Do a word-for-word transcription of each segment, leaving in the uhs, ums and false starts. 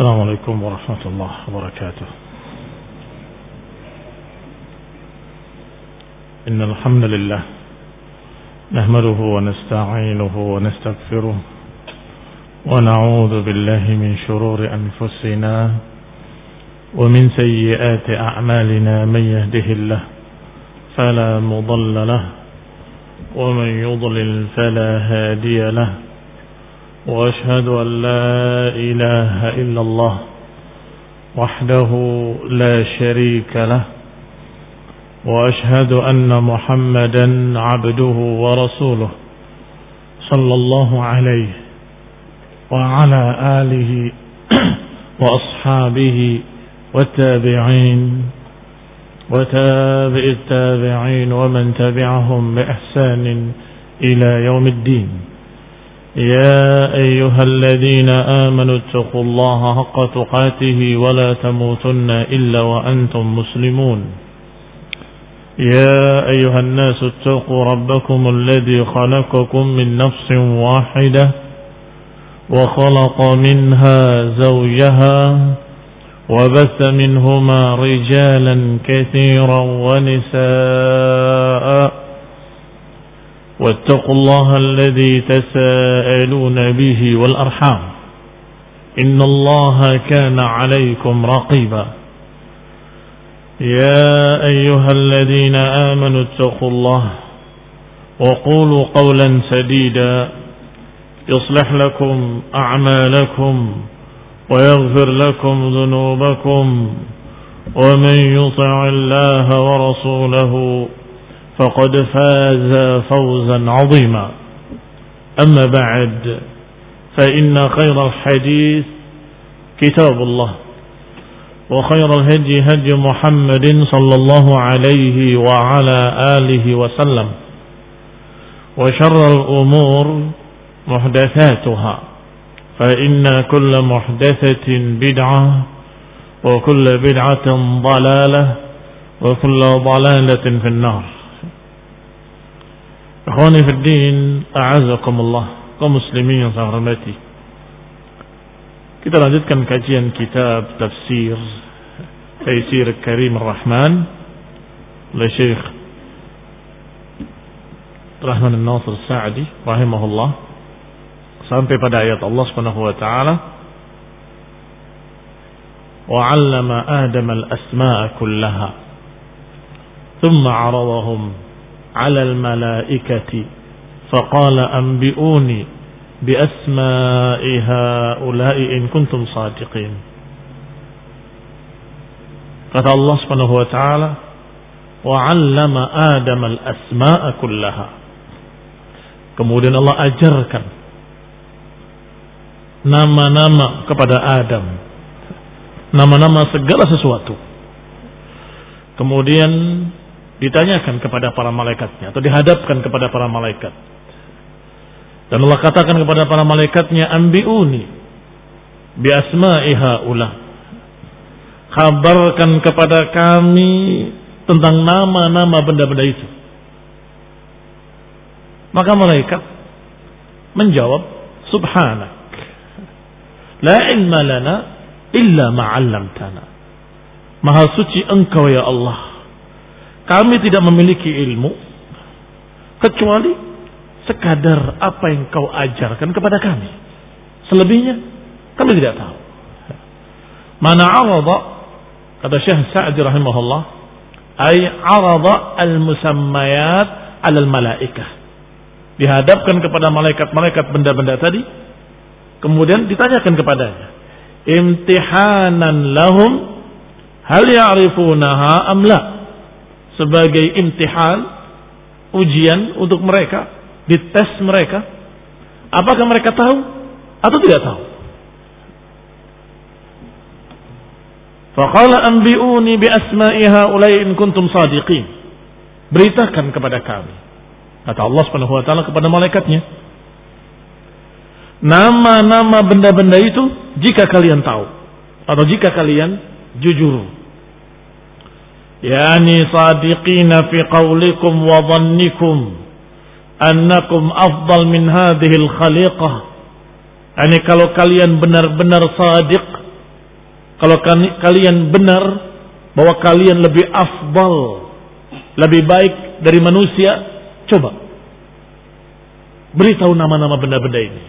السلام عليكم ورحمة الله وبركاته. إن الحمد لله نحمده ونستعينه ونستغفره ونعوذ بالله من شرور أنفسنا ومن سيئات أعمالنا. من يهده الله فلا مضل له ومن يضلل فلا هادي له، وأشهد أن لا إله إلا الله وحده لا شريك له، وأشهد أن محمدا عبده ورسوله صلى الله عليه وعلى آله وأصحابه والتابعين وتابع التابعين ومن تبعهم بإحسان إلى يوم الدين. يا أيها الذين آمنوا اتقوا الله حق تقاته ولا تموتن إلا وأنتم مسلمون. يا أيها الناس اتقوا ربكم الذي خلقكم من نفس واحدة وخلق منها زوجها وبث منهما رجالا كثيرا ونساء، واتقوا الله الذي تساءلون به والأرحام إن الله كان عليكم رقيبا. يا أيها الذين آمنوا اتقوا الله وقولوا قولا سديدا يصلح لكم أعمالكم ويغفر لكم ذنوبكم، ومن يطع الله ورسوله فقد فاز فوزا عظيما. أما بعد، فإن خير الحديث كتاب الله، وخير الهدي هدي محمد صلى الله عليه وعلى آله وسلم، وشر الأمور محدثاتها، فإن كل محدثة بدعة وكل بدعة ضلالة وكل ضلالة في النار. Ikhwani fi din, a'azakumullah, kaum muslimin yang saya hormati. Kita lanjutkan kajian kitab tafsir Taisir Karim Ar-Rahman oleh Syekh Rahman An-Nasir Sa'di rahimahullah, sampai pada ayat Allah Subhanahu wa taala, wa 'allama Adama al-asma'a kullaha thumma 'aradahum 'ala al-mala'ikati faqala anbi'uni bi asma'i ha'ula'i in kuntum shadiqin. Kata Allah Subhanahu wa taala, wa 'allama Adama al-asma'a kullaha. Kemudian Allah ajarkan nama-nama kepada Adam, nama-nama segala sesuatu. Kemudian ditanyakan kepada para malaikatnya, atau dihadapkan kepada para malaikat. Dan Allah katakan kepada para malaikatnya, ambiuni bi asma'i haula. Kabarkan kepada kami tentang nama-nama benda-benda itu. Maka malaikat menjawab, subhanak, la ilma lana illa ma 'allamtana. Maha suci Engkau ya Allah, kami tidak memiliki ilmu kecuali sekadar apa yang Kau ajarkan kepada kami. Selebihnya kami tidak tahu. Mana 'arada, kata Syekh Sa'di rahimahullah, ay 'arada al-musammayat 'ala al-malaikah. Dihadapkan kepada malaikat-malaikat benda-benda tadi, kemudian ditanyakan kepadanya, imtihanan lahum hal ya'rifunaha am la, sebagai imtihan, ujian untuk mereka, dites mereka, apakah mereka tahu atau tidak tahu. Faqala anbi'uni bi asma'i haula'i in kuntum shadiqin. Beritakan kepada kami, kata Allah Subhanahu wa taala kepada malaikatnya, nama-nama benda-benda itu jika kalian tahu atau jika kalian jujur. Yani sadiqina fi qawlikum wa dhannikum annakum afdal min hadhil khaliqah. Yani kalau kalian benar-benar sadiq Kalau kalian benar bahwa kalian lebih afdal, lebih baik dari manusia, coba beritahu nama-nama benda-benda ini.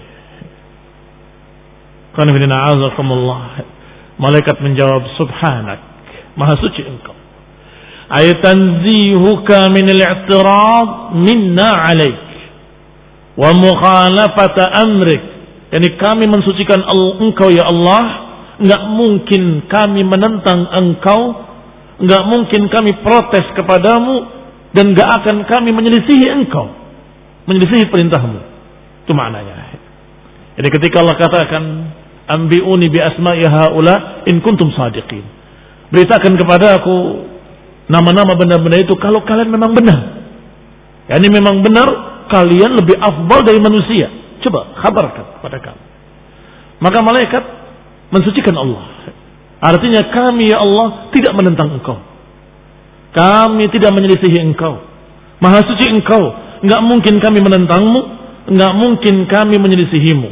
Malaikat menjawab, subhanak, maha suci engkau. Ayatanzihuka minal i'tirad minna alaik wa mukhalafata amrik. Yani kami mensucikan engkau ya Allah. Enggak mungkin kami menentang engkau, enggak mungkin kami protes kepadamu, dan enggak akan kami menyelisihi engkau, menyelisihi perintahmu. Itu maknanya. Jadi ketika Allah katakan, ambi'uni bi asma'i haula in kuntum sadiqin. Beritakan kepada aku nama-nama benda-benda itu kalau kalian memang benar. Yani memang benar kalian lebih afdal dari manusia. Coba kabarkan kepada kami. Maka malaikat mensucikan Allah. Artinya kami ya Allah tidak menentang engkau. Kami tidak menyelisihi engkau. Maha suci engkau. Enggak mungkin kami menentangmu. Enggak mungkin kami menyelisihimu.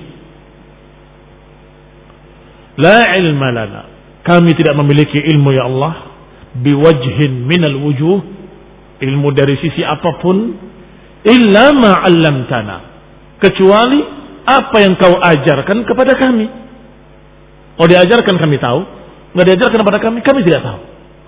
La ilma lana. Kami tidak memiliki ilmu ya Allah. Biwajhin minal wujuh. Ilmu dari sisi apapun. Illa ma'allamtana. Kecuali apa yang kau ajarkan kepada kami. Oh diajarkan kami tahu, nggak diajarkan kepada kami, kami tidak tahu.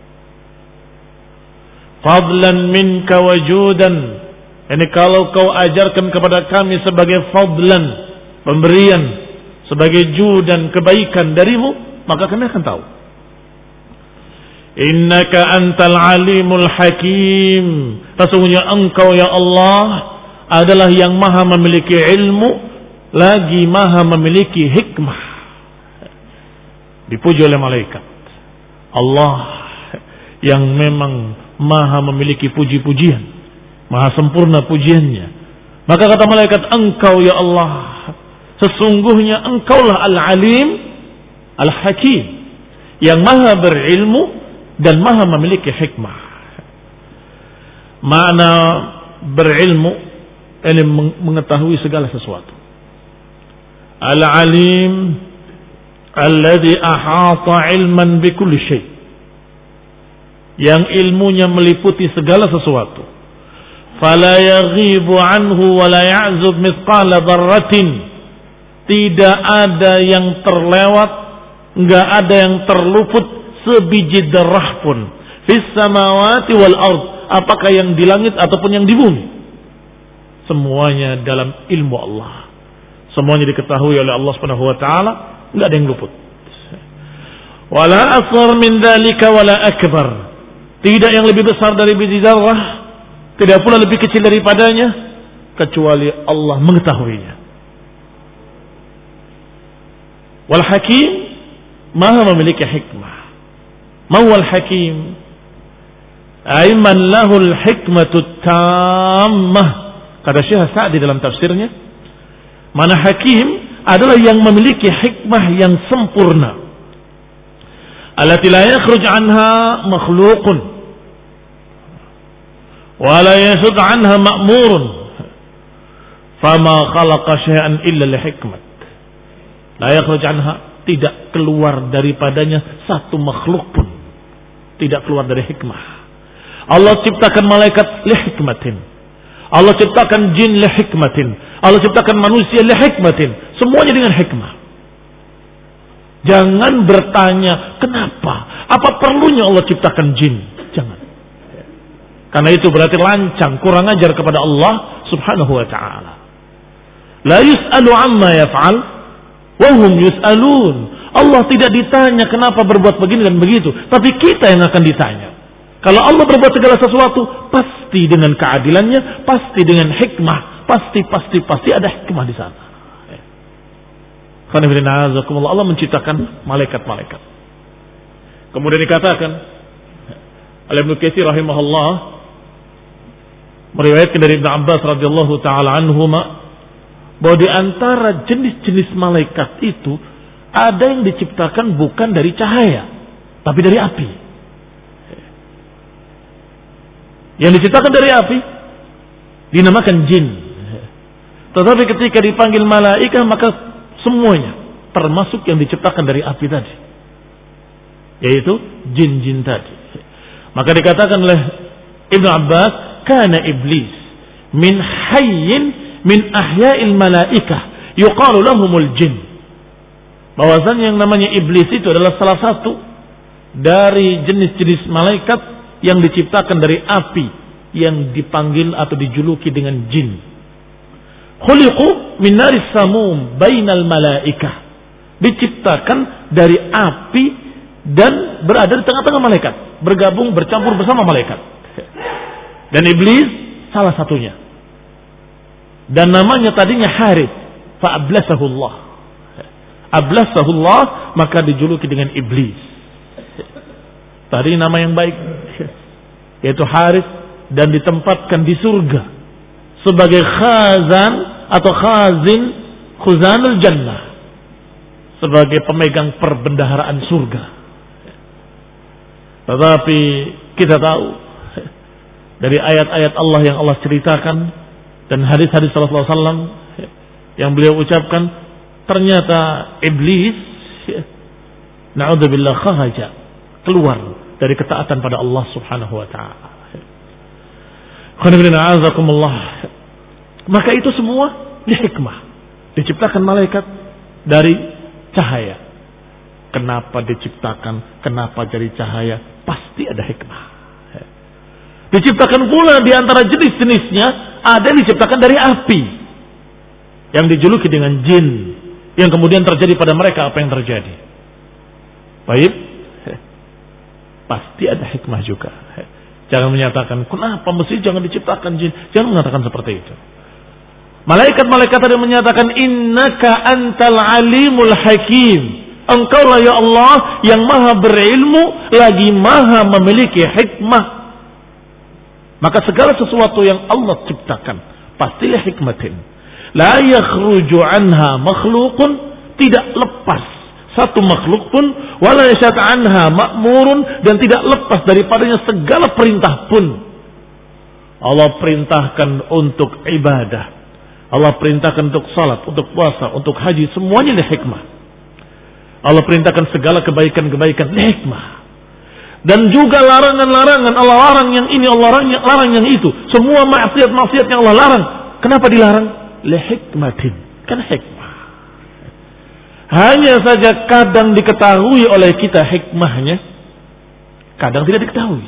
Fadlan minka wajudan. Ini kalau kau ajarkan kepada kami sebagai fadlan, pemberian, sebagai judan, kebaikan darimu, maka kami akan tahu. Innaka antal alimul hakim. Sesungguhnya engkau ya Allah adalah yang maha memiliki ilmu, lagi maha memiliki hikmah. Dipuji oleh malaikat. Allah yang memang maha memiliki puji-pujian, maha sempurna pujiannya. Maka kata malaikat, engkau ya Allah, sesungguhnya engkaulah al-alim al-hakim, yang maha berilmu dan maha memiliki hikmah. Makna berilmu ini mengetahui segala sesuatu. Al-alim alladhi ahata ilman bikulli syai', yang ilmunya meliputi segala sesuatu. Fala yaghibu anhu wa la ya'zub mithqala dzarratin. Tidak ada yang terlewat, enggak ada yang terluput sebiji darah pun. Fis samawati wal ard, apakah yang di langit ataupun yang di bumi. Semuanya dalam ilmu Allah. Semuanya diketahui oleh Allah Subhanahu wa taala. Enggak ada yang luput. Wala asghar min dzalika wala akbar. Tidak yang lebih besar dari biji zarrah, tidak pula lebih kecil daripadanya, kecuali Allah mengetahuinya. Wal hakim, maha memiliki hikmah. Mawal hakim, aiman lahul hikmatu tammah. Kata Syekh Sa'di dalam tafsirnya, mana hakim adalah yang memiliki hikmah yang sempurna. Allati la yakhruj anha makhluqun wa la yasud anha ma'murun. Fama khalaqa syai'an illa li hikmat. La yakhruj anha, tidak keluar daripadanya satu makhluk pun. Tidak keluar dari hikmah. Allah ciptakan malaikat li hikmatin. Allah ciptakan jin li hikmatin. Allah ciptakan manusia li hikmatin. Semuanya dengan hikmah. Jangan bertanya kenapa, apa perlunya Allah ciptakan jin. Jangan. Karena itu berarti lancang, kurang ajar kepada Allah Subhanahu wa ta'ala. La yus'alu amma yaf'al wa hum yus'alun. Allah tidak ditanya kenapa berbuat begini dan begitu, tapi kita yang akan ditanya. Kalau Allah berbuat segala sesuatu, pasti dengan keadilannya, pasti dengan hikmah, pasti pasti pasti ada hikmah di sana. Allah menciptakan malaikat-malaikat. Kemudian dikatakan oleh Ibnu Katsir rahimahullah, meriwayatkan dari Ibnu Abbas radhiyallahu taala anhuma, bahwa di antara jenis-jenis malaikat itu ada yang diciptakan bukan dari cahaya, tapi dari api. Yang diciptakan dari api dinamakan jin. Tetapi ketika dipanggil malaikah, maka semuanya termasuk yang diciptakan dari api tadi. yaitu jin-jin tadi. Maka dikatakan oleh Ibnu Abbas, kana iblis min hayyin min ahya'il malaikah yuqalu lahumul jin. Bahwasanya yang namanya iblis itu adalah salah satu dari jenis-jenis malaikat yang diciptakan dari api yang dipanggil atau dijuluki dengan jin. Khuliqu min naris samum bainal malaikah. Diciptakan dari api dan berada di tengah-tengah malaikat, bergabung bercampur bersama malaikat. Dan iblis salah satunya. Dan namanya tadinya Harith, fa ablasahullah. Ablasahullah, maka dijuluki dengan iblis. Tadi nama yang baik, yaitu Harith, dan ditempatkan di surga sebagai khazan atau khazin khuzanul jannah, sebagai pemegang perbendaharaan surga. Tetapi kita tahu dari ayat-ayat Allah yang Allah ceritakan dan hadis-hadis Rasulullah sallallahu alaihi wasallam yang beliau ucapkan, ternyata iblis, na'udzubillah, khahaja, keluar dari ketaatan pada Allah Subhanahu wa taala. Maka itu semua dihikmah. Diciptakan malaikat dari cahaya. Kenapa diciptakan? Kenapa dari cahaya? Pasti ada hikmah. Diciptakan pula di antara jenis-jenisnya ada yang diciptakan dari api, yang dijuluki dengan jin, yang kemudian terjadi pada mereka apa yang terjadi. Baik, pasti ada hikmah juga. Jangan menyatakan kenapa mesti jangan diciptakan jin. Jangan mengatakan seperti itu. Malaikat-malaikat ada menyatakan innaka antal alimul hakim. Engkau lah ya Allah yang maha berilmu lagi maha memiliki hikmah. Maka segala sesuatu yang Allah ciptakan pastilah hikmatin. La yakhruju anha makhluqun, tidak lepas satu makhluk pun, wala yashat anha ma'murun, dan tidak lepas daripadanya segala perintah pun. Allah perintahkan untuk ibadah, Allah perintahkan untuk salat, untuk puasa, untuk haji, semuanya ada hikmah. Allah perintahkan segala kebaikan-kebaikan, hikmah. Dan juga larangan-larangan, Allah larang yang ini, Allah larang yang, larang yang itu. Semua maksiat-maksiat yang Allah larang. Kenapa dilarang? Lihikmatin, kan hikmah. Hanya saja kadang diketahui oleh kita hikmahnya, kadang tidak diketahui.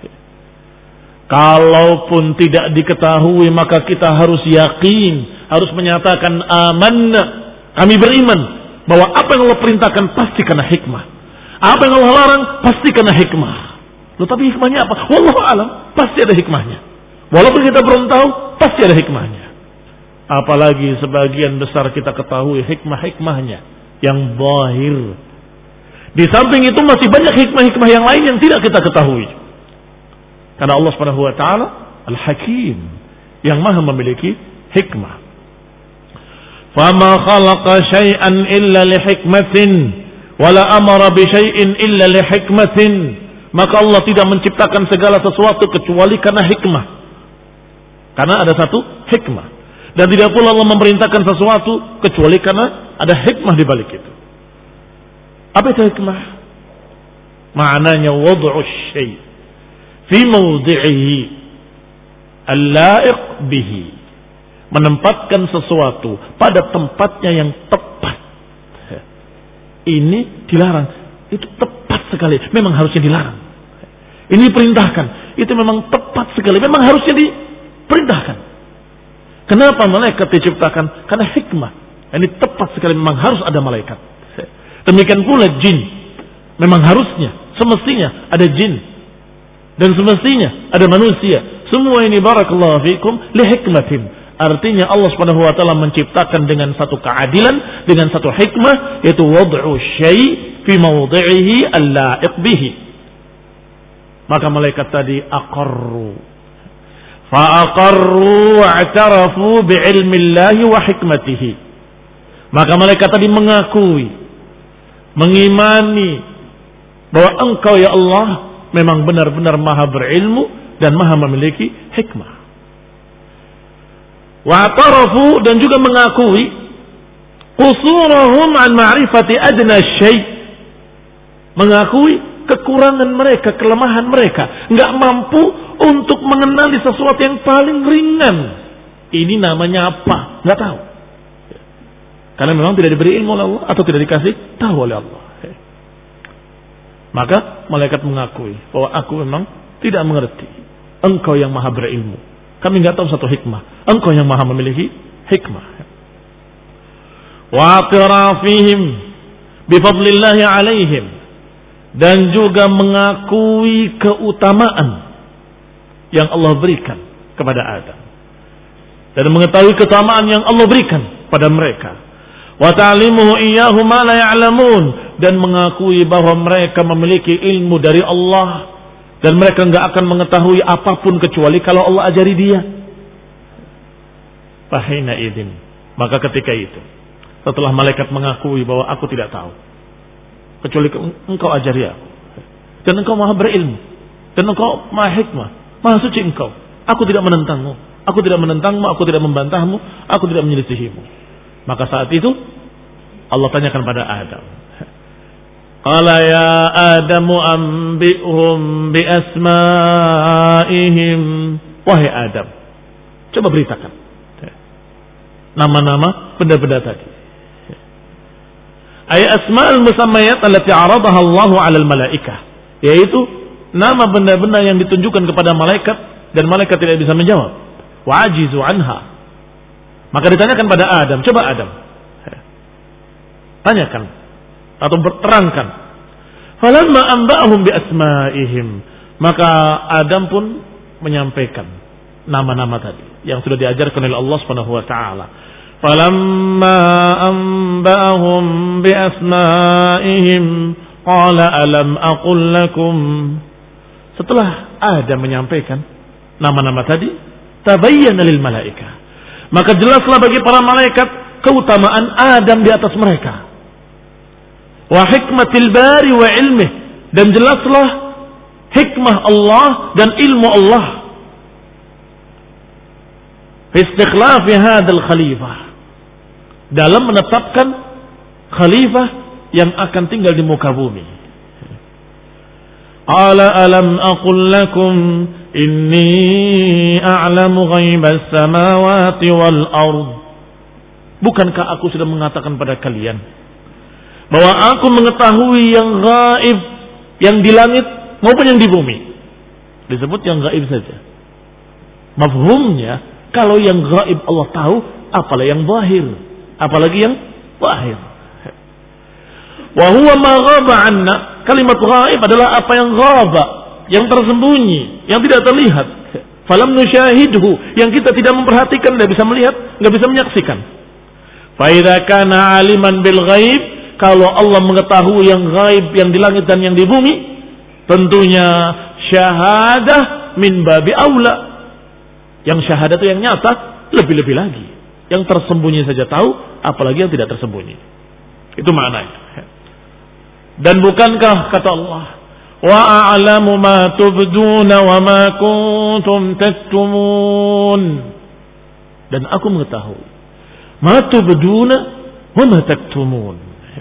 Kalaupun tidak diketahui, maka kita harus yakin, harus menyatakan amanna, kami beriman bahwa apa yang Allah perintahkan pasti karena hikmah, apa yang Allah larang pasti karena hikmah. Loh, tapi hikmahnya apa? Wallahu alam, pasti ada hikmahnya. Walaupun kita belum tahu, pasti ada hikmahnya. Apalagi sebagian besar kita ketahui hikmah-hikmahnya yang zahir. Di samping itu masih banyak hikmah-hikmah yang lain yang tidak kita ketahui. Karena Allah Subhanahu wa taala Al-Hakim, yang maha memiliki hikmah. Fama khalaqa syai'an illa lihikmatin wala amara bi syai'in illa lihikmatin. Maka Allah tidak menciptakan segala sesuatu kecuali karena hikmah. Karena ada satu hikmah. Dan tidak pula Allah memerintahkan sesuatu kecuali karena ada hikmah di balik itu. Apa itu hikmah? Maknanya wad'u syai' fi mawdi'ihi al-la'iq bihi. Menempatkan sesuatu pada tempatnya yang tepat. Ini dilarang, itu tepat sekali, memang harusnya dilarang. Ini perintahkan, itu memang tepat sekali, memang harusnya diperintahkan. Kenapa malaikat diciptakan? Karena hikmah. Ini tepat sekali, memang harus ada malaikat. Demikian pula jin. Memang harusnya, semestinya ada jin. Dan semestinya ada manusia. Semua ini barakallahu fikum lihikmatin. Artinya Allah Subhanahu wa taala menciptakan dengan satu keadilan, dengan satu hikmah, yaitu wad'u syai' fi mawdi'ihi al-la'iq bihi. Maka malaikat tadi aqarru. Fa'aqarru wa'tarafu bi'ilmillahi wa hikmatihi. Maka malaikat tadi mengakui, mengimani bahwa engkau ya Allah memang benar-benar maha berilmu dan maha memiliki hikmah. Wa'tarafu, dan juga mengakui qusurahum an ma'rifati adna syai', mengakui kekurangan mereka, kelemahan mereka, nggak mampu untuk mengenali sesuatu yang paling ringan. Ini namanya apa? Nggak tahu. Karena memang tidak diberi ilmu oleh Allah atau tidak dikasih tahu oleh Allah. Maka malaikat mengakui bahwa aku memang tidak mengerti. Engkau yang maha berilmu. Kami nggak tahu satu hikmah. Engkau yang maha memiliki hikmah. Wa atrafihim bifadlillahi alaihim, dan juga mengakui keutamaan yang Allah berikan kepada Adam, dan mengetahui keutamaan yang Allah berikan pada mereka. Wa ta'limuhu iyyahu ma la ya'lamun, dan mengakui bahwa mereka memiliki ilmu dari Allah dan mereka enggak akan mengetahui apapun kecuali kalau Allah ajari dia. Fahina idzin, maka ketika itu, setelah malaikat mengakui bahwa aku tidak tahu kecuali engkau ajari aku, dan engkau maha berilmu, dan engkau maha hikmah, maha suci engkau, aku tidak menentangmu, aku tidak menentangmu, aku tidak membantahmu, aku tidak menyelisihimu. Maka saat itu Allah tanyakan pada Adam, qala ya Adamu ambihum bi asma'ihim, wahai Adam, coba beritakan nama-nama benda-benda tadi. Ay asma'ul musammayat allati 'aradaha Allahu 'alal malaikah, yaitu nama benda-benda yang ditunjukkan kepada malaikat dan malaikat tidak bisa menjawab. Wa ajizu anha. Maka ditanyakan pada Adam, coba Adam tanyakan atau berterangkan. Falamma anba'ahum bi asma'ihim, maka Adam pun menyampaikan nama-nama tadi yang sudah diajarkan oleh Allah Subhanahu wa taala. Falamma anba'ahum bi asma'ihim qala alam aqul lakum. Setelah Adam menyampaikan nama-nama tadi, tabayyana lil malaikah, maka jelaslah bagi para malaikat keutamaan Adam di atas mereka. Wa hikmatil bari wa ilmih, dan jelaslah hikmah Allah dan ilmu Allah. Fi istikhlafi hadzal khalifah, dalam menetapkan khalifah yang akan tinggal di muka bumi. Qala alam aqul lakum inni a'lamu ghaibas samawati wal ard. Bukankah aku sudah mengatakan pada kalian bahwa aku mengetahui yang gaib, yang di langit maupun yang di bumi. Disebut yang gaib saja. Mafhumnya, kalau yang gaib Allah tahu, apalagi yang zahir, apalagi yang zahir. Wa huwa ma ghaba 'anna. Kalimat gaib adalah apa yang ghaba, yang tersembunyi, yang tidak terlihat. Falam nusyahidhu, yang kita tidak memperhatikan, tidak bisa melihat, tidak bisa menyaksikan. Fa idza kana 'aliman bil ghaib, kalau Allah mengetahui yang gaib, yang di langit dan yang di bumi, tentunya syahadah min babi aula. Yang syahadah itu yang nyata, lebih-lebih lagi. Yang tersembunyi saja tahu, apalagi yang tidak tersembunyi. Itu maknanya. Dan bukankah kata Allah, wa a'lamu ma tubduna wa ma kuntum taktumun, dan aku mengetahui ma tubduna wa ma taktumun.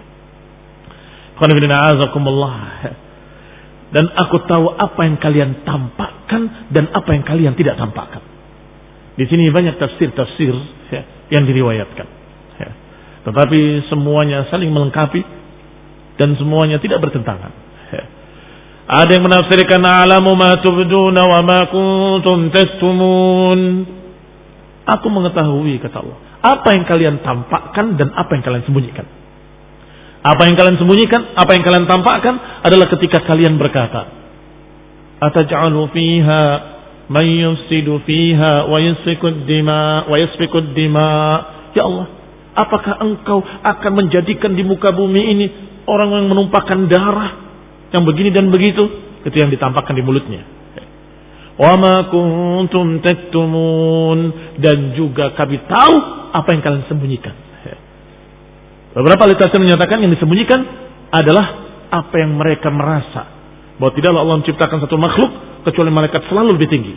Dan aku tahu apa yang kalian tampakkan dan apa yang kalian tidak tampakkan. Di sini banyak tafsir-tafsir ya, yang diriwayatkan. Ya. Tetapi semuanya saling melengkapi dan semuanya tidak bertentangan. Ya. Ada yang menafsirkan alamu ma tubduna wa ma kuntum tastumun. Aku mengetahui, kata Allah, apa yang kalian tampakkan dan apa yang kalian sembunyikan. Apa yang kalian sembunyikan, apa yang kalian tampakkan adalah ketika kalian berkata, ataj'alu fiha man yufsidu fiha wa yasfikud dima wa yasfikud dima. Ya Allah, apakah engkau akan menjadikan di muka bumi ini orang yang menumpahkan darah yang begini dan begitu? Itu yang ditampakkan di mulutnya. Wa ma kuntum taktumun, dan juga kami tahu apa yang kalian sembunyikan. Beberapa literatur menyatakan yang disembunyikan adalah apa yang mereka merasa, bahwa tidaklah Allah menciptakan satu makhluk kecuali malaikat selalu lebih tinggi.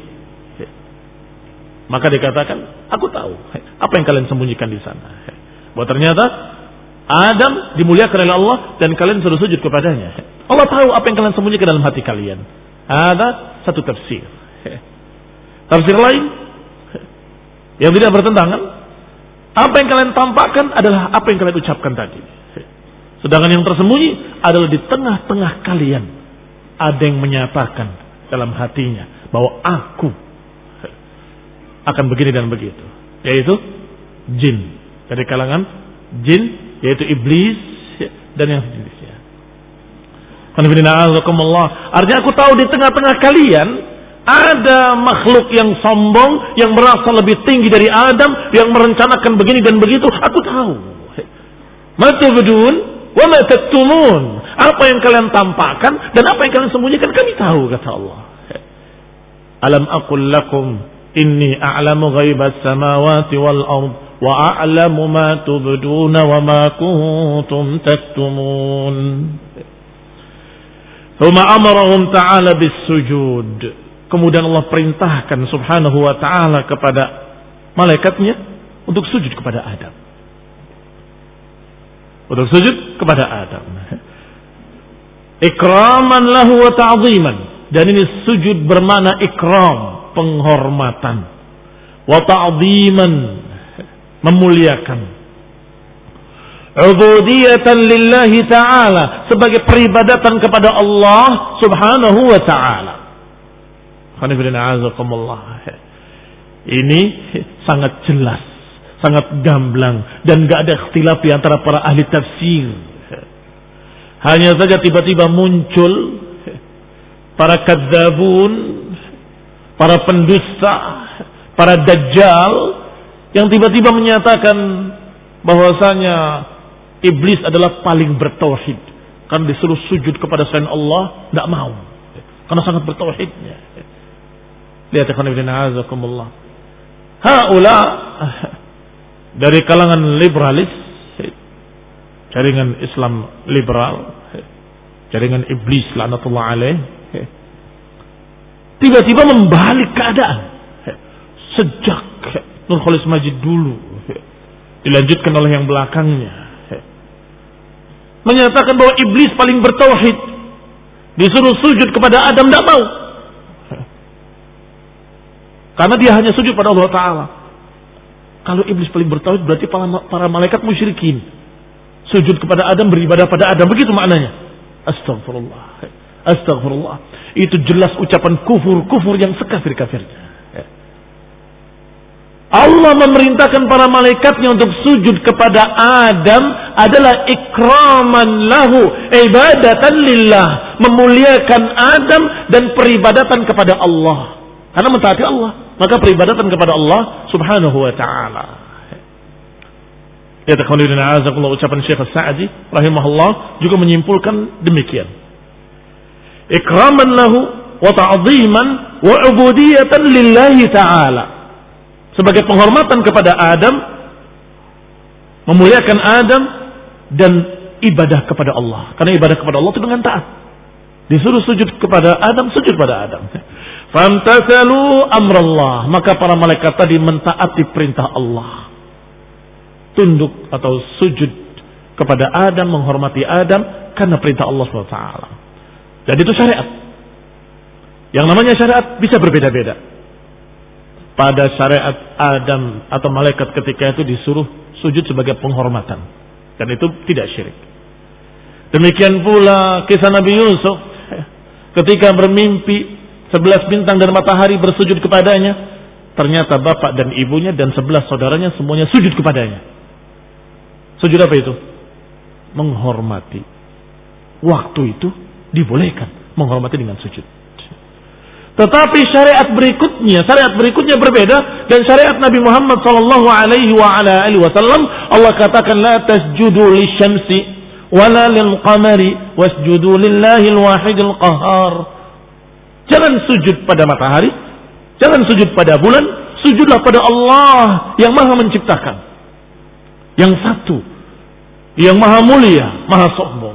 Maka dikatakan, aku tahu apa yang kalian sembunyikan di sana. Bahwa ternyata Adam dimuliakan oleh Allah dan kalian suruh sujud kepadanya. Allah tahu apa yang kalian sembunyikan dalam hati kalian. Ada satu tafsir. Tafsir lain yang tidak bertentangan, apa yang kalian tampakkan adalah apa yang kalian ucapkan tadi. Sedangkan yang tersembunyi adalah di tengah-tengah kalian. Ada yang menyatakan dalam hatinya bahwa aku akan begini dan begitu. Yaitu jin. Dari kalangan jin, yaitu iblis dan yang sejenisnya. Artinya aku tahu di tengah-tengah kalian ada makhluk yang sombong, yang merasa lebih tinggi dari Adam, yang merencanakan begini dan begitu. Aku tahu. Ma tubdun wa ma taktumun. Apa yang kalian tampakkan dan apa yang kalian sembunyikan kami tahu, kata Allah. Alam aqul lakum inni a'lamu ghaibas samawati wal ard wa a'lamu ma tubduna wa ma kuntum taktumun. Thumma amarahum ta'ala bis sujud. Kemudian Allah perintahkan subhanahu wa ta'ala kepada malaikatnya untuk sujud kepada Adam. Untuk sujud kepada Adam. Ikraman lahu wa ta'ziman. Dan ini sujud bermakna ikram, penghormatan. Wa ta'ziman, memuliakan. Ubudiyatan lillahi ta'ala, sebagai peribadatan kepada Allah subhanahu wa ta'ala. Ini sangat jelas, sangat gamblang, dan gak ada ikhtilaf di antara para ahli tafsir. Hanya saja tiba-tiba muncul para kadzabun, para pendusta, para dajjal yang tiba-tiba menyatakan bahwasanya iblis adalah paling bertauhid. Karena disuruh sujud kepada selain Allah, tidak mau. Karena sangat bertauhidnya. Lihat ikhwan fillah azakumullah. Haula dari kalangan liberalis, jaringan Islam liberal, jaringan iblis laknatullah alaih, tiba-tiba membalik keadaan. Sejak Nur Khalis Majid dulu, dilanjutkan oleh yang belakangnya, menyatakan bahwa iblis paling bertauhid, disuruh sujud kepada Adam tidak mau, karena dia hanya sujud pada Allah Ta'ala. Kalau iblis paling bertauhid berarti para, para malaikat musyrikin, sujud kepada Adam, beribadah pada Adam, begitu maknanya. Astagfirullah, astagfirullah. Itu jelas ucapan kufur-kufur yang sekafir-kafirnya. Allah memerintahkan para malaikatnya untuk sujud kepada Adam adalah ikraman lahu, ibadatan lillah, memuliakan Adam dan peribadatan kepada Allah. Karena mentaati Allah, maka peribadatan kepada Allah subhanahu wa ta'ala. Ya takhawalina azakullah, ucapan Syekh As-Sa'di rahimahullah juga menyimpulkan demikian. Ikraman lahu wa ta'ziman wa ubudiyatan lillahi ta'ala. Sebagai penghormatan kepada Adam, memuliakan Adam, dan ibadah kepada Allah. Karena ibadah kepada Allah itu dengan taat. Disuruh sujud kepada Adam, sujud pada Adam. Famtasalu amrallah, maka para malaikat tadi mentaati perintah Allah. Tunduk atau sujud kepada Adam, menghormati Adam karena perintah Allah subhanahu wa taala. Dan itu syariat. Yang namanya syariat bisa berbeda-beda. Pada syariat Adam atau malaikat ketika itu disuruh sujud sebagai penghormatan, dan itu tidak syirik. Demikian pula kisah Nabi Yusuf ketika bermimpi sebelas bintang dan matahari bersujud kepadanya, ternyata bapak dan ibunya dan sebelas saudaranya semuanya sujud kepadanya. Sujud apa itu? Menghormati. Waktu itu dibolehkan menghormati dengan sujud. Tetapi syariat berikutnya, syariat berikutnya berbeda, dan syariat Nabi Muhammad sallallahu alaihi wa ala alihi wasallam, Allah katakan la tasjudu lisyamsi wala lilqamari wasjudu lillahil wahidil qahhar. Jangan sujud pada matahari, jangan sujud pada bulan, sujudlah pada Allah yang Maha menciptakan, yang satu, yang Maha mulia, Maha sombong.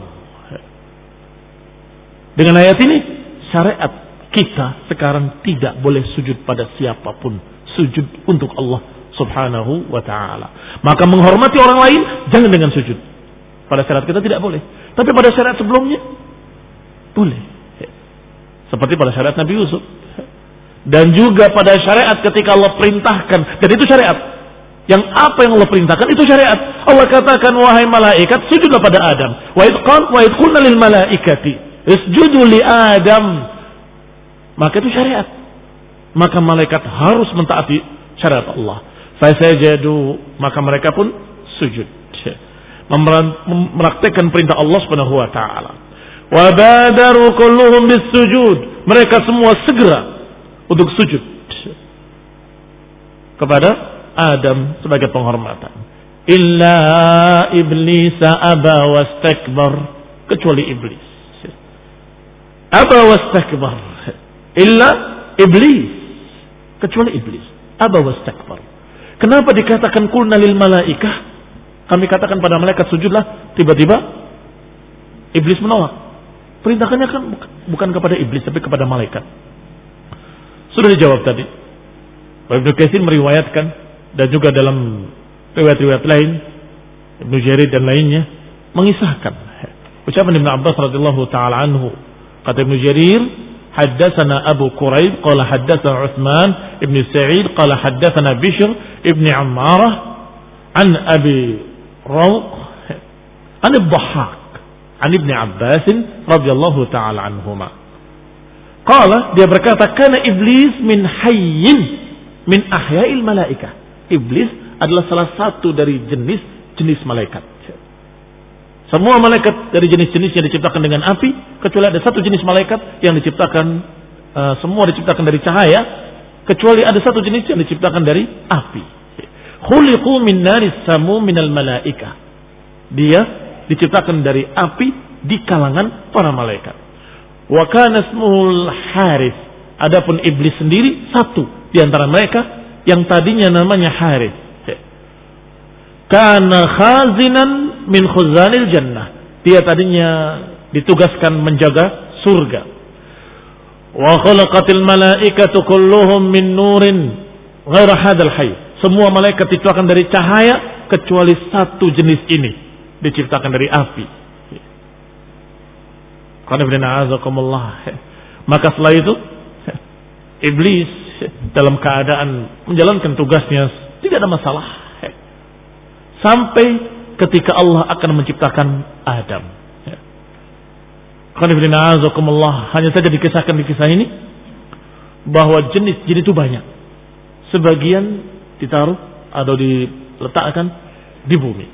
Dengan ayat ini syariat kita sekarang tidak boleh sujud pada siapapun, sujud untuk Allah subhanahu wa ta'ala. Maka menghormati orang lain jangan dengan sujud. Pada syariat kita tidak boleh. Tapi pada syariat sebelumnya Boleh. Seperti pada syariat Nabi Yusuf. Dan juga pada syariat ketika Allah perintahkan. Dan itu syariat. Yang apa yang Allah perintahkan itu syariat. Allah katakan, wahai malaikat, sujudlah pada Adam. Wa idh qala wa idh qulna lil malaikati isjudu li Adam. Maka itu syariat. Maka malaikat harus mentaati syariat Allah. Fasajadu, maka mereka pun sujud. Mempraktikkan perintah Allah Subhanahu wa taala. Wa badaru kulluhum bis sujud. Mereka semua segera untuk sujud kepada Adam sebagai penghormatan. Illa iblis aba wastakbar, kecuali iblis. Aba wastakbar. Illa iblis, kecuali iblis. Aba wastakbar. Kenapa dikatakan qulna lil malaikah? Kami katakan pada malaikat sujudlah, tiba-tiba iblis menolak. Perintahkannya kan bukan kepada iblis tapi kepada malaikat. Sudah dijawab tadi. Ibnu Katsir meriwayatkan dan juga dalam riwayat-riwayat lain Ibnu Jarir dan lainnya mengisahkan ucapan Ibnu Abbas radhiyallahu taala anhu. Kata Ibnu Jarir, haddatsana Abu Quraib qala haddatsana Utsman ibn Sa'id qala haddatsana Bishr ibn Ammarah an Abi Rawq an Ad-Dhahhak an Ibnu Abbas radhiyallahu taala anhuma. Qala, dia berkata, kana iblis min hayyin min ahya'il malaikah. Iblis adalah salah satu dari jenis-jenis malaikat. Semua malaikat dari jenis-jenis yang diciptakan dengan api, kecuali ada satu jenis malaikat yang diciptakan uh, semua diciptakan dari cahaya, kecuali ada satu jenis yang diciptakan dari api. Khuliqu min naris samu minal malaikah. Dia diciptakan dari api di kalangan para malaikat. Wa kana ismuhul Harith. Adapun iblis sendiri satu di antara mereka yang tadinya namanya Harith. Kana khazinan min khuzanil jannah. Dia tadinya ditugaskan menjaga surga. Wa khalaqatil malaikatu kulluhum min nurin ghaira hadzal hayy. Semua malaikat diciptakan dari cahaya kecuali satu jenis ini diciptakan dari api. Maka setelah itu iblis dalam keadaan menjalankan tugasnya tidak ada masalah sampai ketika Allah akan menciptakan Adam. Hanya saja dikisahkan di kisah ini bahwa jenis jin itu banyak. Sebagian ditaruh atau diletakkan di bumi.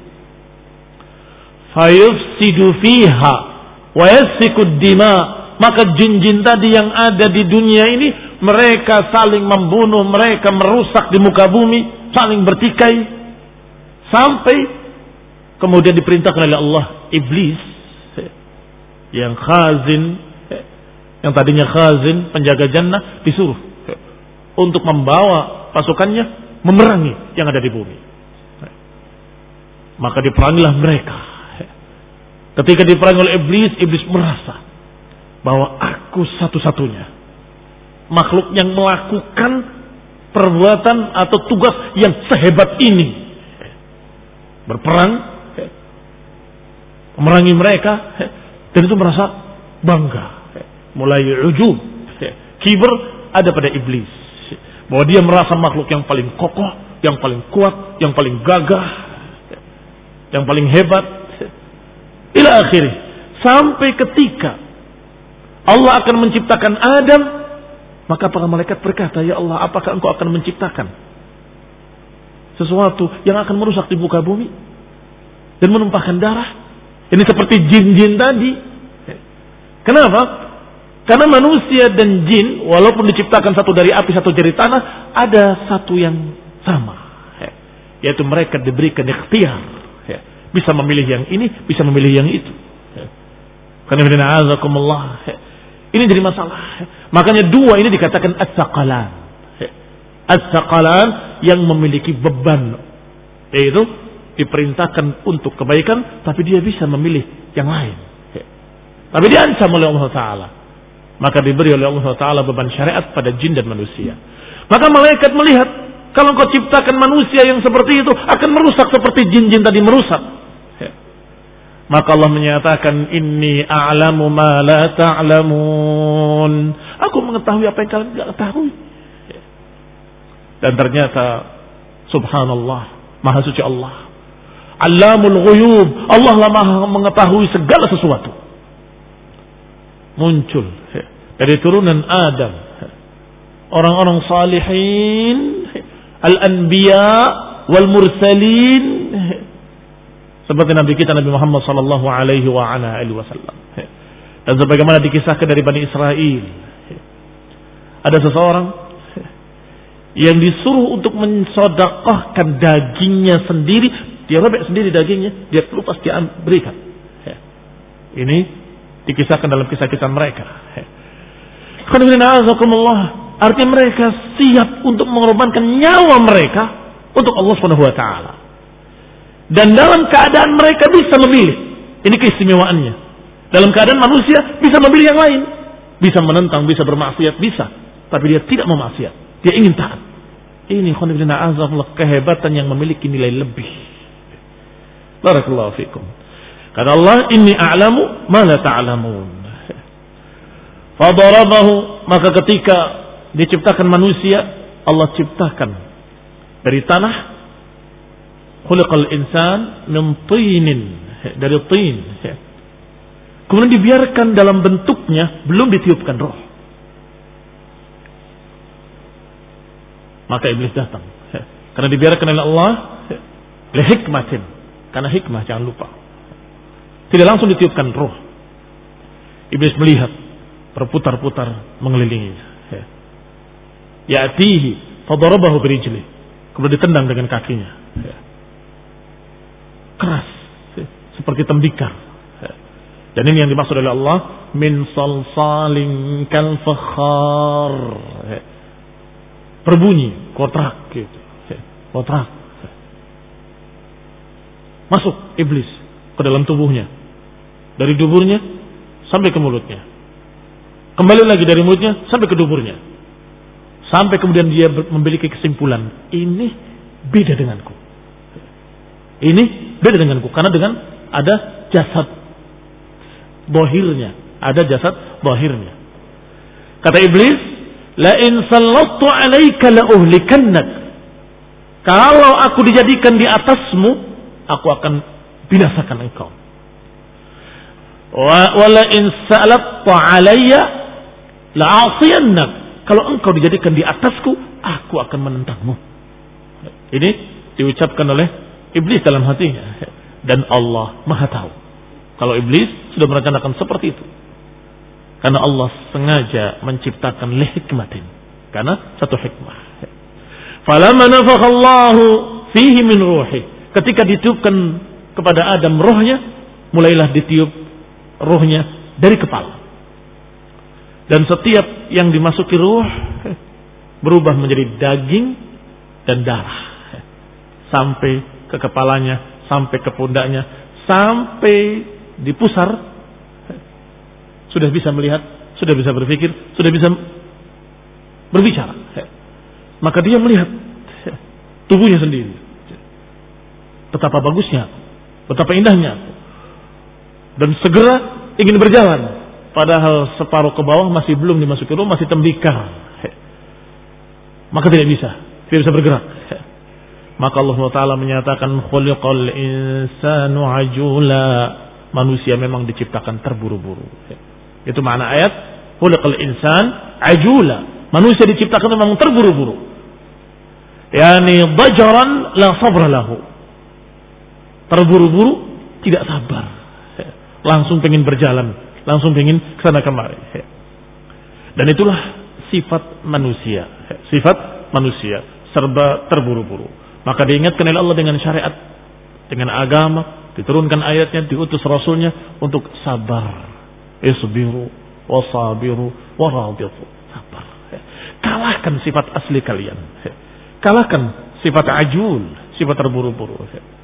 Fayufsidu fiha wa yasfikud dima. Maka jin-jin tadi yang ada di dunia ini, mereka saling membunuh, mereka merusak di muka bumi, saling bertikai, sampai kemudian diperintahkan oleh Allah, iblis yang khazin, yang tadinya khazin, penjaga jannah, disuruh untuk membawa pasukannya memerangi yang ada di bumi. Maka diperangilah mereka. Ketika diperangi oleh iblis, iblis merasa bahwa aku satu-satunya makhluk yang melakukan perbuatan atau tugas yang sehebat ini, berperang, memerangi mereka, dan itu merasa bangga, mulai ujub, kiber ada pada iblis, bahwa dia merasa makhluk yang paling kokoh, yang paling kuat, yang paling gagah, yang paling hebat, ila akhirih, sampai ketika Allah akan menciptakan Adam, maka para malaikat berkata, ya Allah, apakah engkau akan menciptakan sesuatu yang akan merusak di muka bumi dan menumpahkan darah? Ini seperti jin-jin tadi. Kenapa? Karena manusia dan jin, walaupun diciptakan satu dari api, satu dari tanah, ada satu yang sama, yaitu mereka diberikan ikhtiar, bisa memilih yang ini, bisa memilih yang itu. Karena ini jadi masalah. Makanya dua ini dikatakan as-saqalan. As-saqalan yang memiliki beban, yaitu diperintahkan untuk kebaikan, tapi dia bisa memilih yang lain. Tapi diancam oleh Allah Ta'ala. Maka diberi oleh Allah Ta'ala beban syariat pada jin dan manusia. Maka malaikat melihat, kalau kau ciptakan manusia yang seperti itu, akan merusak seperti jin-jin tadi merusak. Maka Allah menyatakan, inni a'lamu ma la ta'lamun. Aku mengetahui apa yang kalian tidak ketahui. Dan ternyata subhanallah, maha suci Allah, Allamul ghuyub, Allah lah maha mengetahui segala sesuatu. Muncul dari turunan Adam orang-orang salihin, al-anbiya wal mursalin, seperti Nabi kita Nabi Muhammad sallallahu alaihi wa ala alihi wasallam. Dan sebagaimana dikisahkan dari Bani Israel, ada seseorang yang disuruh untuk mensedekahkan dagingnya sendiri, dia robek sendiri dagingnya, dia kelupas dia berikan. Ini dikisahkan dalam kisah-kisah mereka. Artinya mereka siap untuk mengorbankan nyawa mereka untuk Allah Subhanahu wa taala. Dan dalam keadaan mereka bisa memilih. Ini keistimewaannya. Dalam keadaan manusia bisa memilih yang lain. Bisa menentang, bisa bermaksiat, bisa. Tapi dia tidak mau maksiat. Dia ingin taat. Ini khonibina azamullah, kehebatan yang memiliki nilai lebih. Barakallahu fikum. Kata Allah, inni a'lamu ma la ta'lamun. Fadarabahu, maka ketika diciptakan manusia, Allah ciptakan dari tanah. Khuliqal insan min tinin, dari tin. Kemudian dibiarkan dalam bentuknya, belum ditiupkan roh. Maka iblis datang. Karena dibiarkan oleh Allah li hikmatin, karena hikmah, jangan lupa. Tidak langsung ditiupkan roh. Iblis melihat, berputar-putar mengelilinginya. Ya'tihi fadarabahu birijli, kemudian ditendang dengan kakinya. Keras, seperti tembikar. Dan ini yang dimaksud oleh Allah, min salsalin kal fakhar. Berbunyi kotrak gitu. Kotrak. Masuk iblis ke dalam tubuhnya. Dari duburnya sampai ke mulutnya. Kembali lagi dari mulutnya sampai ke duburnya. Sampai kemudian dia memiliki kesimpulan, ini beda denganku. Ini beda denganku. Karena dengan ada jasad bohirnya. Ada jasad bohirnya. Kata iblis, la in sallattu alaika la uhlikannak. Kalau aku dijadikan di atasmu, aku akan binasakan engkau. Wa wala in salatta alayya la asiyannak. Kalau engkau dijadikan di atasku, aku akan menentangmu. Ini diucapkan oleh iblis dalam hatinya. Dan Allah Maha tahu kalau iblis sudah merencanakan seperti itu. Karena Allah sengaja menciptakan lihikmatin, karena satu hikmah. Falamma nafakhallahu fihi min ruhi, ketika ditiupkan kepada Adam rohnya, mulailah ditiup rohnya dari kepala. Dan setiap yang dimasuki ruh berubah menjadi daging dan darah, sampai ke kepalanya, sampai ke pundaknya, sampai di pusar. Sudah bisa melihat, sudah bisa berpikir, sudah bisa berbicara. Maka dia melihat tubuhnya sendiri. Betapa bagusnya, betapa indahnya. Dan segera ingin berjalan. Padahal separuh ke bawah masih belum dimasuki ruh, masih tembikar. Maka tidak bisa, tidak bisa bergerak. Maka Allah Taala menyatakan, khuliqal insanu ajula. Manusia memang diciptakan terburu-buru. Itu makna ayat khuliqal insan ajula. Manusia diciptakan memang terburu-buru. Yani dajaran la sabra lahu. Terburu-buru, tidak sabar. Langsung pengen berjalan, langsung pengen kesana kemari. Dan itulah sifat manusia. Sifat manusia serba terburu-buru. Maka diingatkan oleh Allah dengan syariat, dengan agama, diturunkan ayatnya, diutus rasulnya untuk sabar. Isbiru wasabiru warabitu. Sabar. Kalahkan sifat asli kalian. Kalahkan sifat ajul, sifat terburu-buru.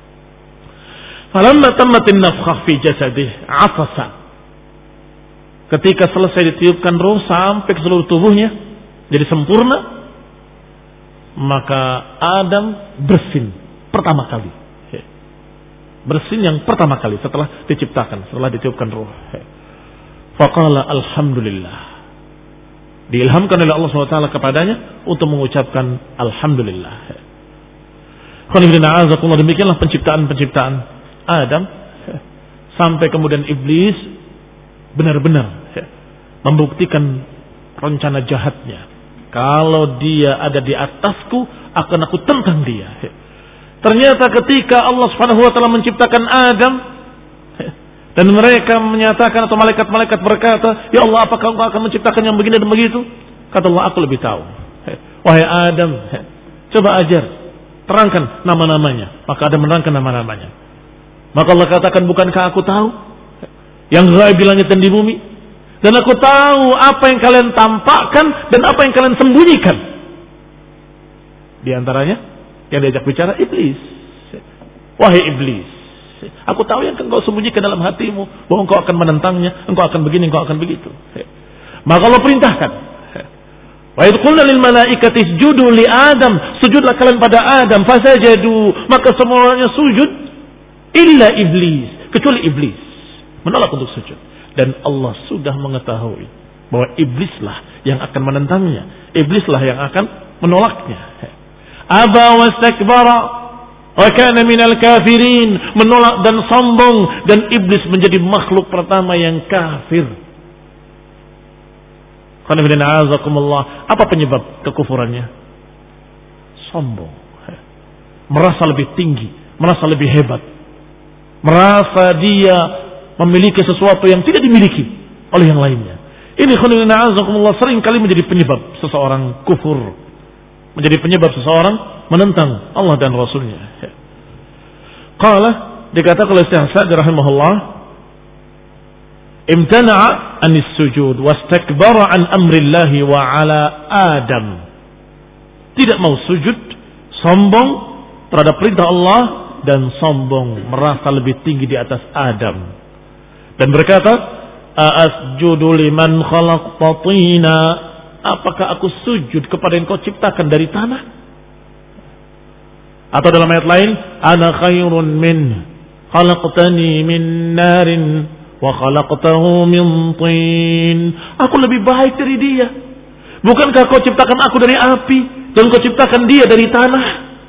Falamma tammatin nafkhah fi jasadih afasa. Ketika selesai ditiupkan roh sampai ke seluruh tubuhnya, jadi sempurna, maka Adam bersin pertama kali. Bersin yang pertama kali setelah diciptakan, setelah ditiupkan ruh. Faqala alhamdulillah. Diilhamkan oleh Allah subhanahu wa taala kepadanya untuk mengucapkan alhamdulillah. Demikianlah penciptaan-penciptaan Adam sampai kemudian iblis benar-benar membuktikan rencana jahatnya. Kalau dia ada di atasku, akan aku tentang dia. Ternyata ketika Allah subhanahu wa taala menciptakan Adam, dan mereka menyatakan atau malaikat-malaikat berkata, ya Allah, apakah engkau akan menciptakan yang begini dan begitu? Kata Allah, aku lebih tahu. Wahai Adam, coba ajar, terangkan nama-namanya. Maka Adam menerangkan nama-namanya. Maka Allah katakan, bukankah aku tahu yang gaib di langit dan di bumi? Dan aku tahu apa yang kalian tampakkan dan apa yang kalian sembunyikan. Di antaranya yang diajak bicara iblis. Wahai iblis, aku tahu yang engkau sembunyikan dalam hatimu, bahwa engkau akan menentangnya, engkau akan begini, engkau akan begitu. Maka Allah perintahkan, wa idh qulna lil malaikati isjudu li Adam, sujudlah kalian pada Adam, fasajadu, maka semuanya sujud illa iblis, kecuali iblis menolak untuk sujud. Dan Allah sudah mengetahui bahwa iblislah yang akan menentangnya, iblislah yang akan menolaknya. Aba wastakbara wa kana minal kafirin, menolak dan sombong, dan iblis menjadi makhluk pertama yang kafir. Apa penyebab kekufurannya? Sombong, merasa lebih tinggi, merasa lebih hebat, merasa dia memiliki sesuatu yang tidak dimiliki oleh yang lainnya. Ini sering kali menjadi penyebab seseorang kufur, menjadi penyebab seseorang menentang Allah dan Rasulnya. Qala, dikatakan oleh Syekh Sa'di rahimahullah, imtana'a anis sujud wastakbara an amrillahi wa ala Adam. Tidak mau sujud, sombong terhadap perintah Allah, dan sombong merasa lebih tinggi di atas Adam. Dan berkata, a'asjudu liman khalaqta tina, apakah aku sujud kepada yang kau ciptakan dari tanah? Atau dalam ayat lain, ana khairun min khalaqtani min narin wa khalaqtahu min tin, aku lebih baik dari dia. Bukankah kau ciptakan aku dari api dan kau ciptakan dia dari tanah?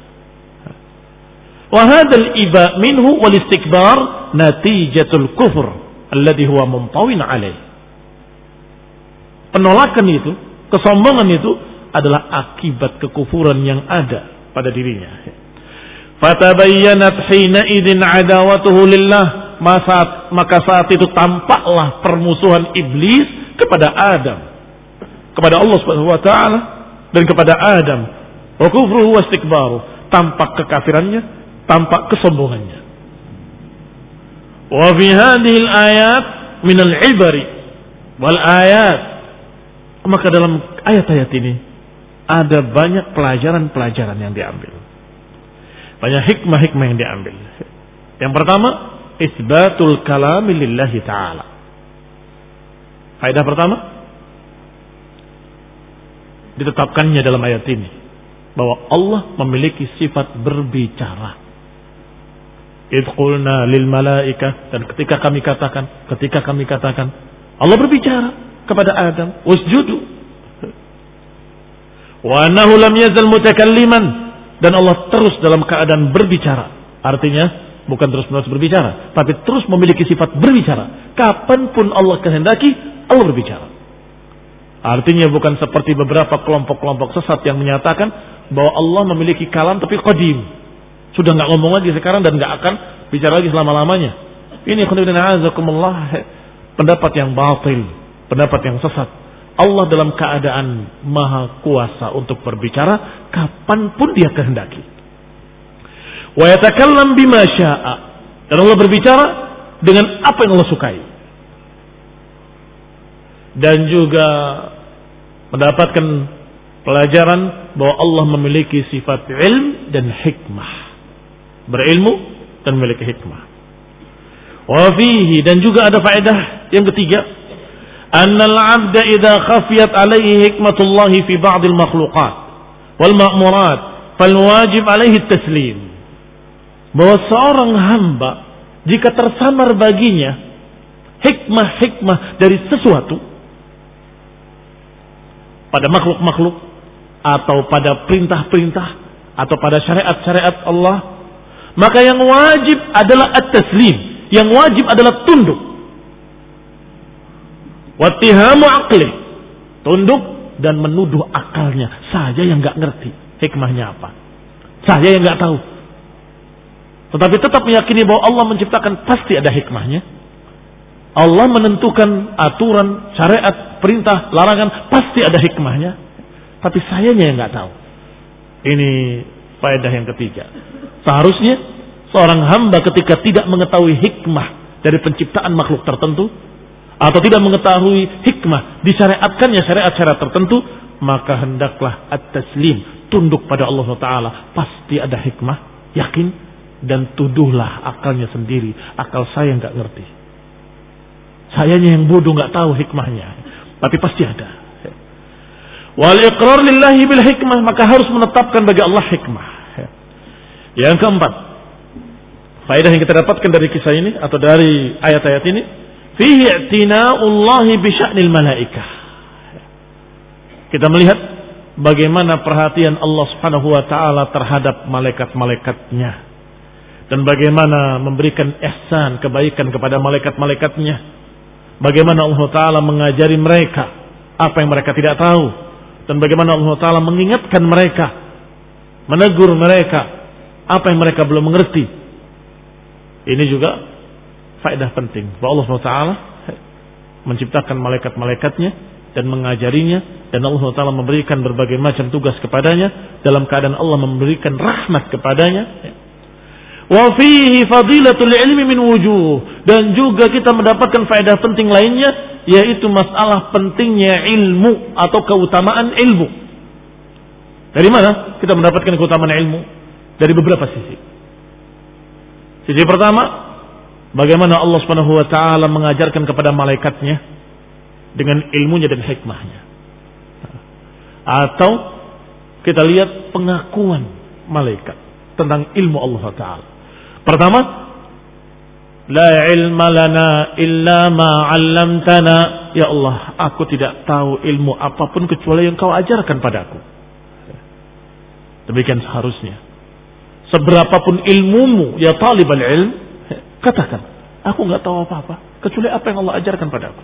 Wa hadzal iba minhu wal istikbar natijatul kufr alladhi huwa mumtawin alaih. Penolakan itu, kesombongan itu adalah akibat kekufuran yang ada pada dirinya. Fatabayyanat hina idzin adawatuhu lillah, maka saat itu tampaklah permusuhan iblis kepada Adam, kepada Allah Subhanahu wa taala, dan kepada Adam. Wa kufruhu wa istikbaru, tampak kekafirannya, tampak kesombongannya. Wa fi hadhihi al-ayat min al-ibari wal ayat, maka dalam ayat-ayat ini ada banyak pelajaran-pelajaran yang diambil, banyak hikmah-hikmah yang diambil. Yang pertama, isbatul kalami lillahi ta'ala. Faedah pertama, ditetapkannya dalam ayat ini bahwa Allah memiliki sifat berbicara. Idh qulna lil malaika, dan ketika kami katakan, ketika kami katakan, Allah berbicara kepada Adam, usjudu. Wa annahu lam yazal mutakalliman, dan Allah terus dalam keadaan berbicara. Artinya bukan terus-menerus berbicara, tapi terus memiliki sifat berbicara. Kapanpun Allah kehendaki, Allah berbicara. Artinya bukan seperti beberapa kelompok-kelompok sesat yang menyatakan bahwa Allah memiliki kalam tapi qadim, sudah nggak ngomong lagi sekarang dan nggak akan bicara lagi selama-lamanya. Ini pendapat yang batil, pendapat yang sesat. Allah dalam keadaan maha kuasa untuk berbicara kapanpun dia kehendaki. Wa yatakallam bima syaa, dan Allah berbicara dengan apa yang Allah sukai. Dan juga mendapatkan pelajaran bahwa Allah memiliki sifat ilm dan hikmah, berilmu dan memiliki hikmah. Wa fihi, dan juga ada faedah yang ketiga, annal 'abda idza khafiyat alaihi hikmatullah fi ba'd al-makhluqat wal ma'murat fal wajib alaihi at-taslim. bahwa seorang hamba jika tersamar baginya hikmah-hikmah dari sesuatu pada makhluk-makhluk atau pada perintah-perintah atau pada syariat-syariat Allah, maka yang wajib adalah at-taslim, yang wajib adalah tunduk. Wattihamu aqli, tunduk dan menuduh akalnya. Saya yang nggak ngerti hikmahnya apa, saya yang nggak tahu. Tetapi tetap meyakini bahwa Allah menciptakan pasti ada hikmahnya. Allah menentukan aturan, syariat, perintah, larangan pasti ada hikmahnya. Tapi sayanya yang nggak tahu. Ini faedah yang ketiga. Seharusnya seorang hamba ketika tidak mengetahui hikmah dari penciptaan makhluk tertentu atau tidak mengetahui hikmah disyariatkannya syariat-syariat tertentu, maka hendaklah at-taslim, tunduk pada Allah Taala. Pasti ada hikmah, yakin, dan tuduhlah akalnya sendiri. Akal saya nggak ngerti, sayanya yang bodoh nggak tahu hikmahnya, tapi pasti ada. Wal iqrar lillahi bil hikmah, maka harus menetapkan bagi Allah hikmah. Yang keempat, faedah yang kita dapatkan dari kisah ini atau dari ayat-ayat ini, fihi i'tina'ullahi bi sya'nil malaikah. Kita melihat bagaimana perhatian Allah Subhanahu wa taala terhadap malaikat-malaikatnya dan bagaimana memberikan ihsan, kebaikan kepada malaikat-malaikatnya. Bagaimana Allah taala mengajari mereka apa yang mereka tidak tahu dan bagaimana Allah taala mengingatkan mereka, menegur mereka apa yang mereka belum mengerti. Ini juga faedah penting bahwa Allah taala menciptakan malaikat-malaikatnya dan mengajarinya, dan Allah taala memberikan berbagai macam tugas kepadanya dalam keadaan Allah memberikan rahmat kepadanya. Wa fihi fadilatul ilmi min wujuh, dan juga kita mendapatkan faedah penting lainnya, yaitu masalah pentingnya ilmu atau keutamaan ilmu. Dari mana kita mendapatkan keutamaan ilmu? Dari beberapa sisi. Sisi pertama, bagaimana Allah Subhanahu wa taala mengajarkan kepada malaikatnya dengan ilmunya dan hikmahnya. Atau kita lihat pengakuan malaikat tentang ilmu Allah taala. Pertama, la ilma lana illa ma 'allamtana. Ya Allah, aku tidak tahu ilmu apapun kecuali yang Kau ajarkan padaku. Demikian seharusnya. Seberapapun ilmumu ya talibal ilm, katakan, aku enggak tahu apa-apa kecuali apa yang Allah ajarkan padaku.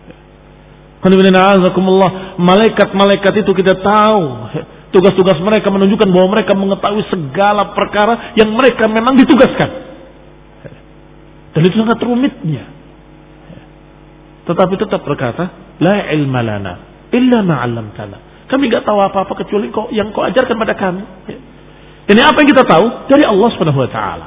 Malaikat-malaikat itu kita tahu tugas-tugas mereka menunjukkan bahwa mereka mengetahui segala perkara yang mereka memang ditugaskan. Dan itu sangat rumitnya. Tetapi tetap berkata, la ilma lana illa ma 'allamtana. Kami enggak tahu apa-apa kecuali kau, yang Kau ajarkan pada kami. Ini apa yang kita tahu dari Allah Subhanahu wa taala.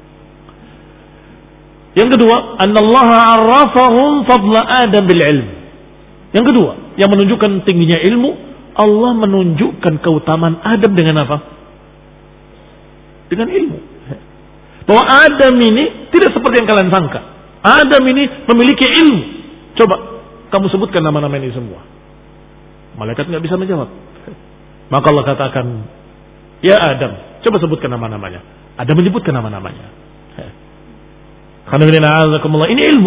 Yang kedua, annallaha 'arrafahum fadla Adam bil ilm. Yang kedua, yang menunjukkan tingginya ilmu, Allah menunjukkan keutamaan Adam dengan apa? Dengan ilmu. Bahwa Adam ini tidak seperti yang kalian sangka. Adam ini memiliki ilmu. Coba kamu sebutkan nama-nama ini semua. Malaikat nggak bisa menjawab. Maka Allah katakan, ya Adam, coba sebutkan nama-namanya. Adam menyebutkan nama-namanya. Ini ilmu.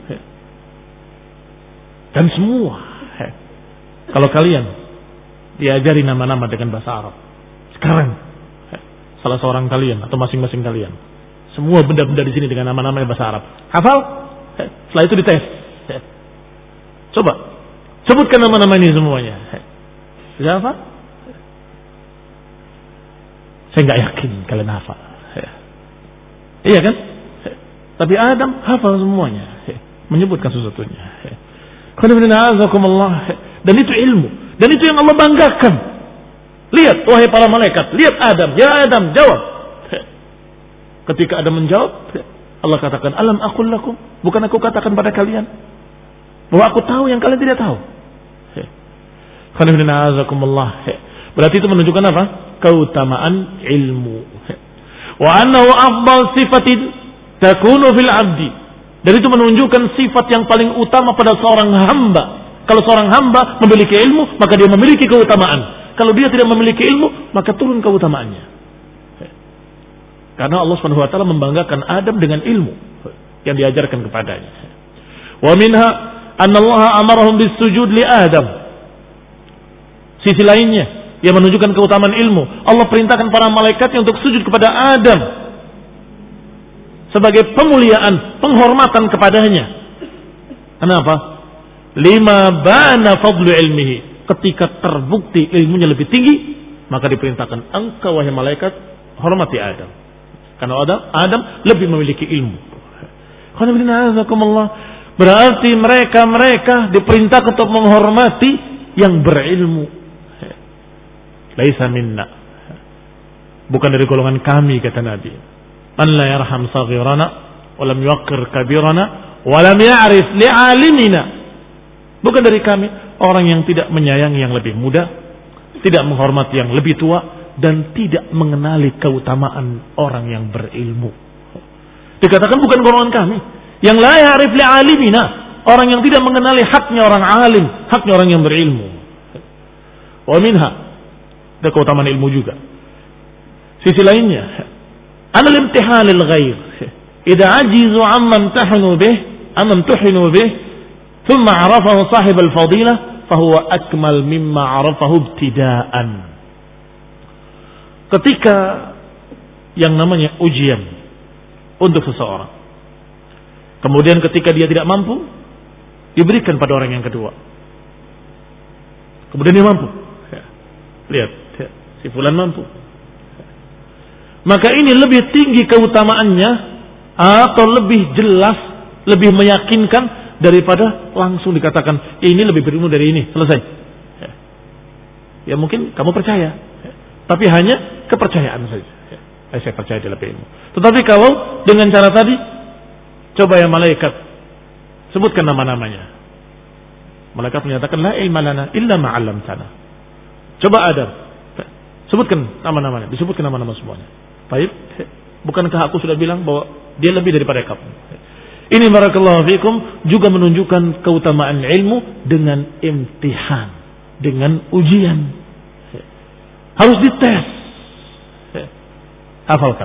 Dan semua, kalau kalian diajari nama-nama dengan bahasa Arab sekarang, salah seorang kalian atau masing-masing kalian, semua benda-benda di sini dengan nama-nama bahasa Arab, hafal? Setelah itu dites. Coba sebutkan nama-nama ini semuanya. Bisa hafal? Saya nggak yakin kalian hafal. Iya kan? Tapi Adam hafal semuanya, menyebutkan sesuatunya. Dan itu ilmu. Dan itu yang Allah banggakan. Lihat, wahai para malaikat, lihat Adam, ya Adam, jawab. Ketika Adam menjawab, Allah katakan, alam aqul lakum, bukan aku katakan pada kalian bahwa aku tahu yang kalian tidak tahu. Berarti itu menunjukkan apa? Keutamaan ilmu. Wa annahu afdal sifatin takunu fil abdi. Dan itu menunjukkan sifat yang paling utama pada seorang hamba. Kalau seorang hamba memiliki ilmu, maka dia memiliki keutamaan. Kalau dia tidak memiliki ilmu, maka turun keutamaannya. Karena Allah Subhanahu wa taala membanggakan Adam dengan ilmu yang diajarkan kepadanya. Wa minha anna Allah amarahum bis-sujud li Adam. Sisi lainnya yang menunjukkan keutamaan ilmu, Allah perintahkan para malaikatnya untuk sujud kepada Adam sebagai pemuliaan, penghormatan kepadanya. Kenapa? Lima bana fadlu ilmihi. Ketika terbukti ilmunya lebih tinggi, maka diperintahkan engkau wahai malaikat hormati Adam. Karena Adam, Adam lebih memiliki ilmu. Berarti mereka-mereka diperintahkan untuk menghormati yang berilmu. Laisa minna. Bukan dari golongan kami, kata Nabi. Man la yarham saghirana wa lam yuqir kabirana wa lam ya'rif li'alimina. Bukan dari kami orang yang tidak menyayangi yang lebih muda, tidak menghormati yang lebih tua, dan tidak mengenali keutamaan orang yang berilmu. Dikatakan bukan golongan kami yang la ya'rif li'alimina, orang yang tidak mengenali haknya orang alim, haknya orang yang berilmu. Wa minha, ada keutamaan ilmu juga. Sisi lainnya, anal imtihanil ghair idza ajizu amman tahnu bih amman tuhinu bih thumma arafahu sahib al-fadilah fahuwa akmal mimma arafahu ibtidaan. Ketika yang namanya ujian untuk seseorang, kemudian ketika dia tidak mampu, diberikan pada orang yang kedua, kemudian dia mampu. Lihat, si fulan mampu. Maka ini lebih tinggi keutamaannya atau lebih jelas, lebih meyakinkan daripada langsung dikatakan ini lebih berilmu dari ini, selesai. Ya mungkin kamu percaya, tapi hanya kepercayaan saja. Saya percaya dia lebih ilmu. Tetapi kalau dengan cara tadi, coba ya malaikat, sebutkan nama-namanya. Malaikat menyatakan la ilma lana illa ma 'allamtana. Coba Adam, sebutkan nama-namanya, disebutkan nama-nama semuanya. Baik, bukankah aku sudah bilang bahwa dia lebih daripada kamu? Ini barakallahu fikum juga menunjukkan keutamaan ilmu dengan imtihan, dengan ujian. Harus dites. Hafalkan.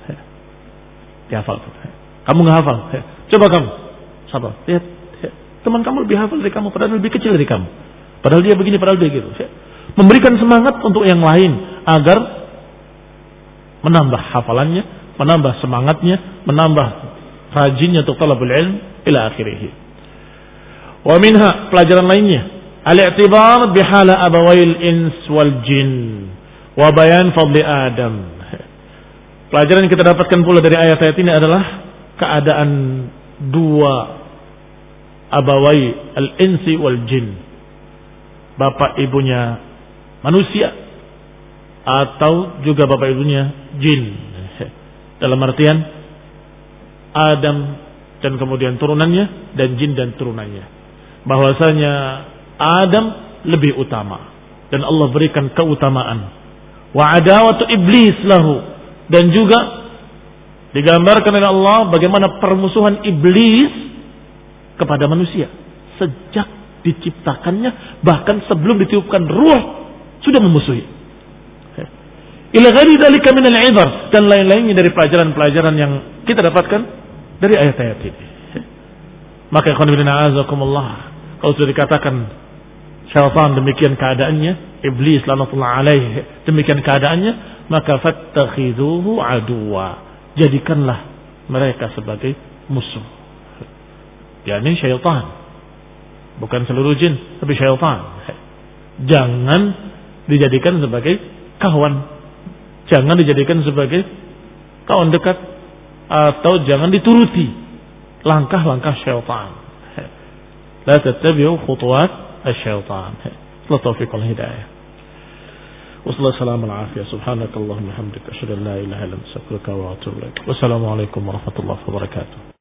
Dihafalkan. Kamu nggak hafal? Coba kamu. Sabar. Lihat. Teman kamu lebih hafal dari kamu, padahal lebih kecil dari kamu. Padahal dia begini, padahal dia gitu. Memberikan semangat untuk yang lain agar menambah hafalannya, menambah semangatnya, menambah rajinnya untuk talabul ilm ila akhirih. Wa minha, pelajaran lainnya, al-i'tibar bihala abawail ins wal jin wa bayan fadli Adam. Pelajaran yang kita dapatkan pula dari ayat-ayat ini adalah keadaan dua abawai al-insi wal jin, bapak ibunya manusia atau juga bapak ibunya jin, dalam artian Adam dan kemudian turunannya dan jin dan turunannya, bahwasanya Adam lebih utama dan Allah berikan keutamaan. Wa adawatu iblis lahu, dan juga digambarkan oleh Allah bagaimana permusuhan iblis kepada manusia sejak diciptakannya, bahkan sebelum ditiupkan ruh sudah memusuhi. Ila ghairi dzalika min al-ibar, dan lain-lainnya dari pelajaran-pelajaran yang kita dapatkan dari ayat-ayat ini. Maka ikhwan fillah azakumullah, kalau sudah dikatakan syaitan demikian keadaannya, iblis lanatullah alaihi demikian keadaannya, maka fattakhiduhu aduwa, jadikanlah mereka sebagai musuh. yakni syaitan, bukan seluruh jin tapi syaitan. Jangan dijadikan sebagai kawan, jangan dijadikan sebagai kawan dekat, atau jangan dituruti langkah-langkah syaitan. La tattabi'u khutuwat asy-syaitan. La taufiq wal hidayah. Wassalamu ala afiyah. Subhanakallahumma hamdika asyhadu an la ilaha illa anta astaghfiruka wa atubu ilaik. Wassalamu alaikum warahmatullahi wabarakatuh.